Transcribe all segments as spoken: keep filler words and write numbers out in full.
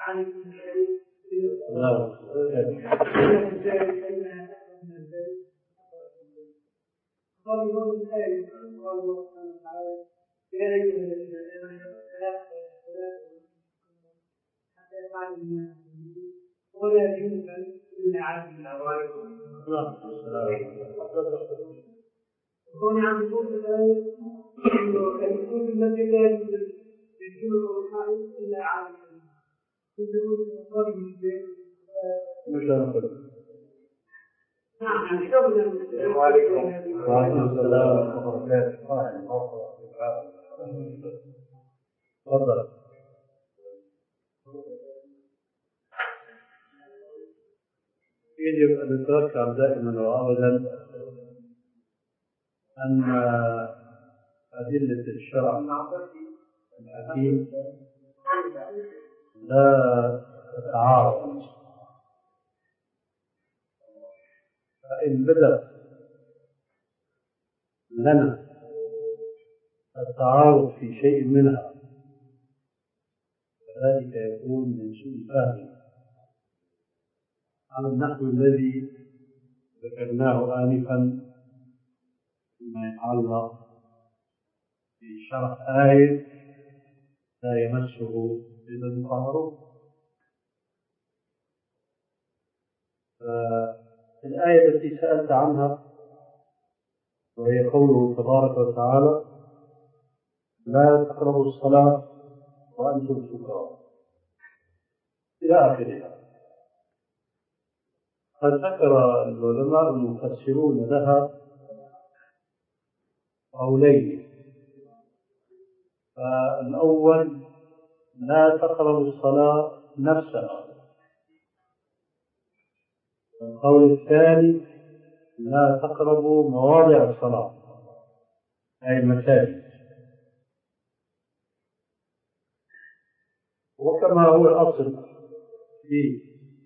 لا ولا يمكن إلا عبد كون عم يقول إنه يكون الذي لا يمكن الروحاني إلا عبد يقول فرق بين نعم شغل وعليكم السلام ورحمة الله تفضل. يجب أن نتذكر دائما وأبدا أن أدلة الشرع الحكيم لا تتعارض، فإن بدأ لنا التعارض في شيء منها فذلك يكون من سوء فهم على النحو الذي ذكرناه آنفا فيما يتعلق بشرح آية لا يمسه إلا المطهرون. الآية التي سألت عنها وهي قوله تبارك وتعالى لا تقربوا الصلاة وأنتم سكارى إلى آخرها. قد ذكر العلماء المفسرون لها قولين. فالأول لا تقربوا الصلاة نفسها، والقول الثاني لا تقربوا مواضع الصلاة أي المساجد. وكما هو الأصل في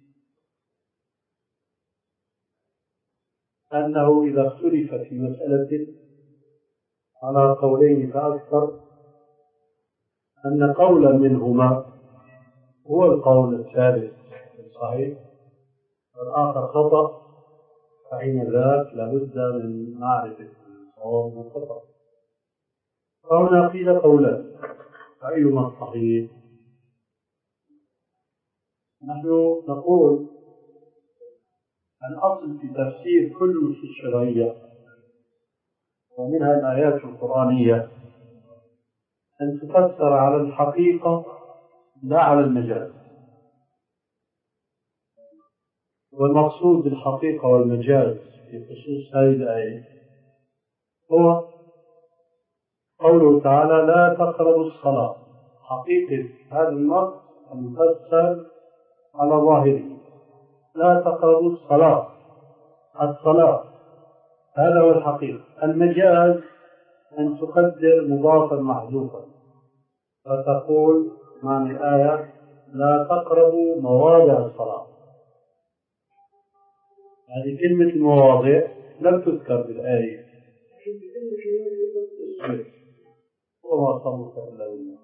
أنه إذا اختلف في مسألة على قولين فأكثر أن قولا منهما هو القول الثالث الصحيح والآخر خطأ، فحين ذاك لابد من معرفة الصواب والخطأ. فهنا قيل قولا فأيهما الصحيح؟ نحن نقول الأصل في تفسير كل النصوص الشرعية ومنها الآيات القرآنية أن تفسر على الحقيقة لا على المجاز. والمقصود بالحقيقة والمجاز في خصوص هذه الآية هو قوله تعالى لا تقربوا الصلاة. حقيقة هذا النص المفسر على ظاهره لا تقربوا الصلاة الصلاة هذا هو الحقيقة. المجاز أن تقدر مضافا محذوفا فتقول معنى الآية لا تقربوا مواضع الصلاة. هذه كلمة المواضع لم تذكر بالآية وما صمت إلا بالله.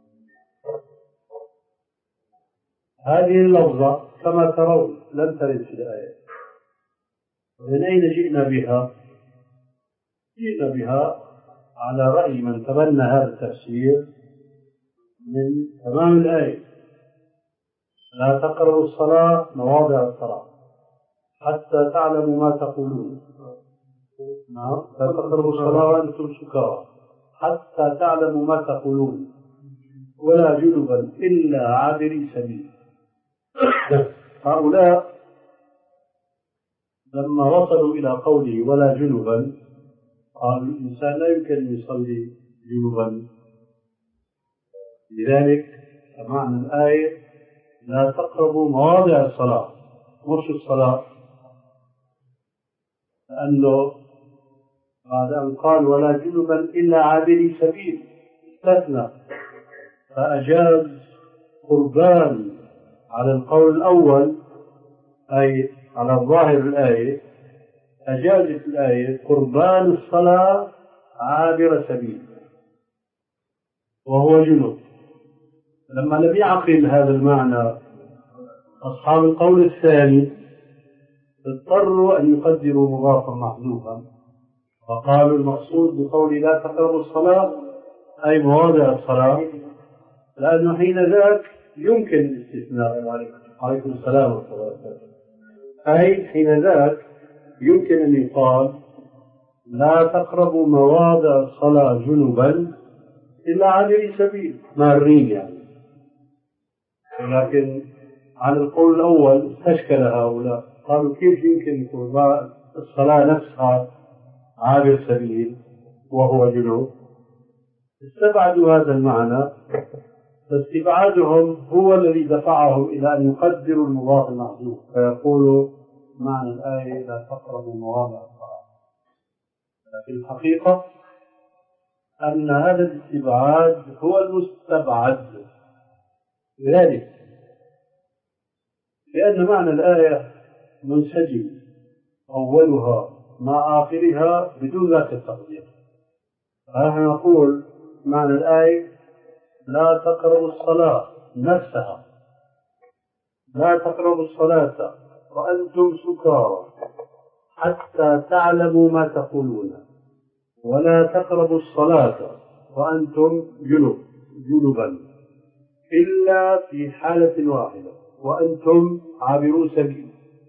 هذه اللفظة كما ترون لم ترد في الآية. من أين جئنا بها؟ جئنا بها على رأي من تبنى هذا التفسير من تمام الآية لا تقربوا الصلاة مواضع الصلاة حتى تعلموا ما تقولون. نعم لا تقربوا الصلاة وأنتم سكارى حتى تعلموا ما تقولون ولا جنبا إلا عابري سبيل. هؤلاء لما وصلوا إلى قوله ولا جنبا قالوا الإنسان لا يمكن أن يصلي جنبا. لذلك معنى الآية لا تقربوا مواضع الصلاة مش الصلاة، لأنه بعد أن قال ولا جنبا إلا عابري سبيل استثنى فأجاز قربان على القول الأول أي على ظاهر الآية. أجازت الآية قربان الصلاة عابر سبيل وهو جنوب. لما لم يعقل هذا المعنى أصحاب القول الثاني اضطروا أن يقدروا مضافا محذوفا، فقالوا المقصود بقول لا تقربوا الصلاة أي مواضع الصلاة، لأنه حين ذاك يمكن الاستثناء. عليكم السلام ورحمة الله وبركاته. أي حين ذاك يمكن أن يقال لا تقربوا مواضع الصلاة جنبا إلا عابري سبيل مارين يعني. لكن على القول الأول استشكل هؤلاء، قالوا كيف يمكن يكون الصلاة نفسها عابر سبيل وهو جنوب؟ استبعدوا هذا المعنى، فاستبعادهم هو الذي دفعهم إلى أن يقدروا المضاف المحذوف فيقولوا معنى الآية لا تقربوا مواضع الصلاة. لكن الحقيقة أن هذا الاستبعاد هو المستبعد، لذلك لأن معنى الآية منسجم أولها مع آخرها بدون ذات التقدير. فنحن نقول معنى الآية لا تقربوا الصلاة نفسها، لا تقربوا الصلاة وأنتم سكارى حتى تعلموا ما تقولون، ولا تقربوا الصلاة وأنتم جنب جنبا إلا في حالة واحدة وأنتم عابروا سبيل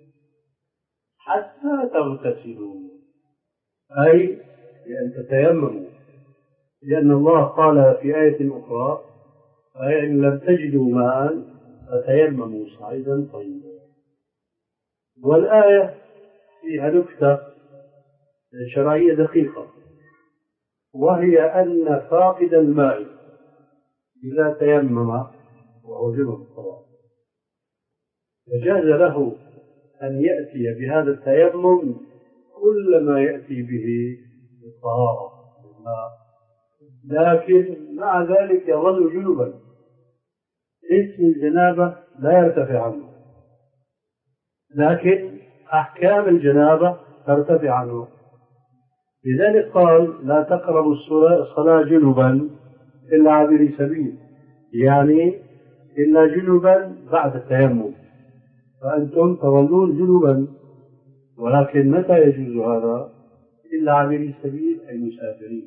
حتى تغتسلوا، أي لأن تتيمموا، لأن الله قال في آية أخرى أي إن لم تجدوا ماء فتيمموا صعيدا طيبا. والآية فيها نكتة شرعية دقيقة، وهي أن فاقد الماء إذا تيمم وهو جنب الصلاة فجاز له أن يأتي بهذا التيمم كل ما يأتي به الطهارة بالماء، لكن مع ذلك يظل جنبا، اسم الجنابة لا يرتفع عنه، لكن أحكام الجنابة ترتفع عنه. لذلك قال لا تقربوا الصلاة جنبا إلا عابري سبيل، يعني إلا جنبا بعد التيمم، فأنتم تظلون جنبا، ولكن متى يجوز هذا؟ إلا عابري سبيل أي مسافرين.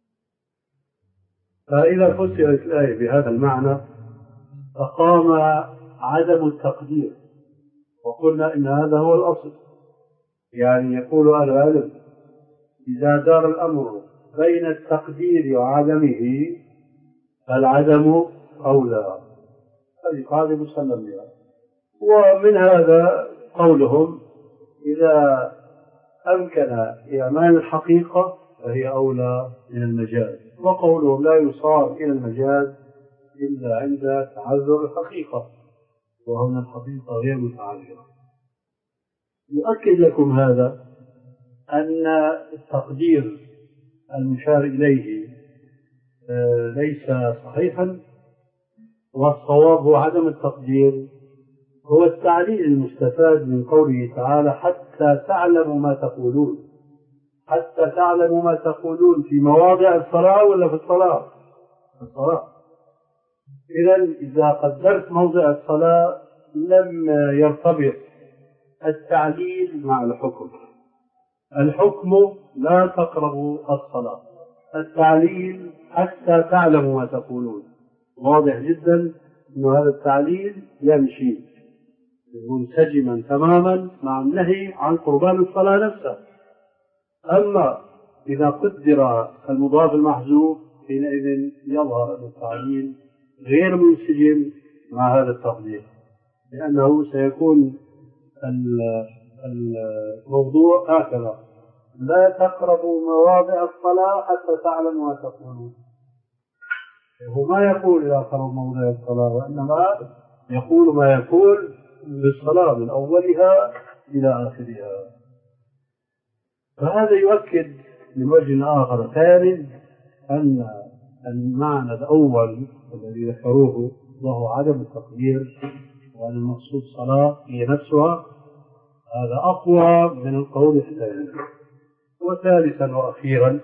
فإذا فسرت الآية بهذا المعنى فقام عدم التقدير، وقلنا إن هذا هو الأصل. يعني يقول أهل العلم إذا دار الأمر بين التقدير وعدمه فالعدم أولى، هذه قاعدة مسلم بها. ومن هذا قولهم إذا أمكن إعمال الحقيقة فهي أولى من المجاز، وقولهم لا يصار إلى المجاز إلا عند تعذر الحقيقة، وهنا الحقيقة غير متعذرة. يؤكد لكم هذا أن التقدير المشار إليه ليس صحيحا، والصواب هو عدم التقدير، هو التعليل المستفاد من قوله تعالى حتى تعلموا ما تقولون. حتى تعلموا ما تقولون في مواضع الصلاة ولا في الصلاة؟ في الصلاة. إذن إذا قدرت موضع الصلاة لم يرتبط التعليل مع الحكم. الحكم لا تقربوا الصلاة، التعليل حتى تعلموا ما تقولون. واضح جدا أن هذا التعليل يمشي منسجما تماما مع النهي عن قربان الصلاة نفسها. أما إذا قدر المضاف المحذوف حينئذ يظهر أن التعليل غير منسجم مع هذا التقدير، لأنه سيكون الموضوع هكذا لا تقربوا مواضع الصلاة حتى تعلموا ما تقولون. هو ما يقول إذا قرب موضع الصلاة، وإنما يقول ما يقول بالصلاة من أولها إلى آخرها. فهذا يؤكد من وجه آخر ثاني أن المعنى الأول الذي ذكروه وهو عدم التقدير وأن المقصود صلاة هي نفسها، هذا أقوى من القول الثاني. وثالثا وأخيرا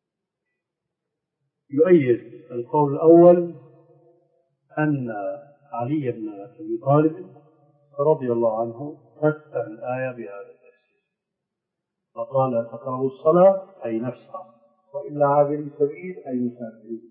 يؤيد القول الأول أن علي بن أبي طالب رضي الله عنه فسر الآية بهذا التفسير، فقال تقربوا الصلاة أي نفسها، وإلا عابري سبيل أي مسافرين.